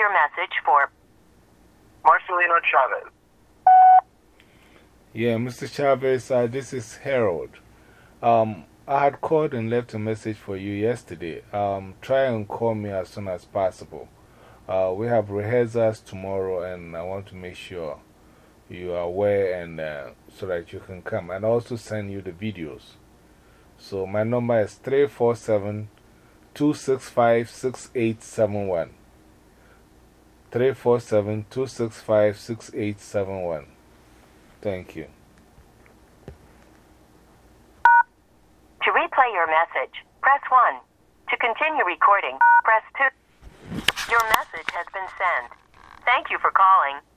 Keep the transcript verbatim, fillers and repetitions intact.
your message for Marcelino Chavez. Yeah, Mister Chavez, uh, this is Harold. Um, I had called and left a message for you yesterday. Um, try and call me as soon as possible. Uh, we have rehearsals tomorrow, and I want to make sure you are aware and uh, so that you can come, and also send you the videos. So, my number is three four seven, two six five, six eight seven one. three four seven, two six five, six eight seven one. Thank you. To replay your message, press one. To continue recording, press two. Your message has been sent. Thank you for calling.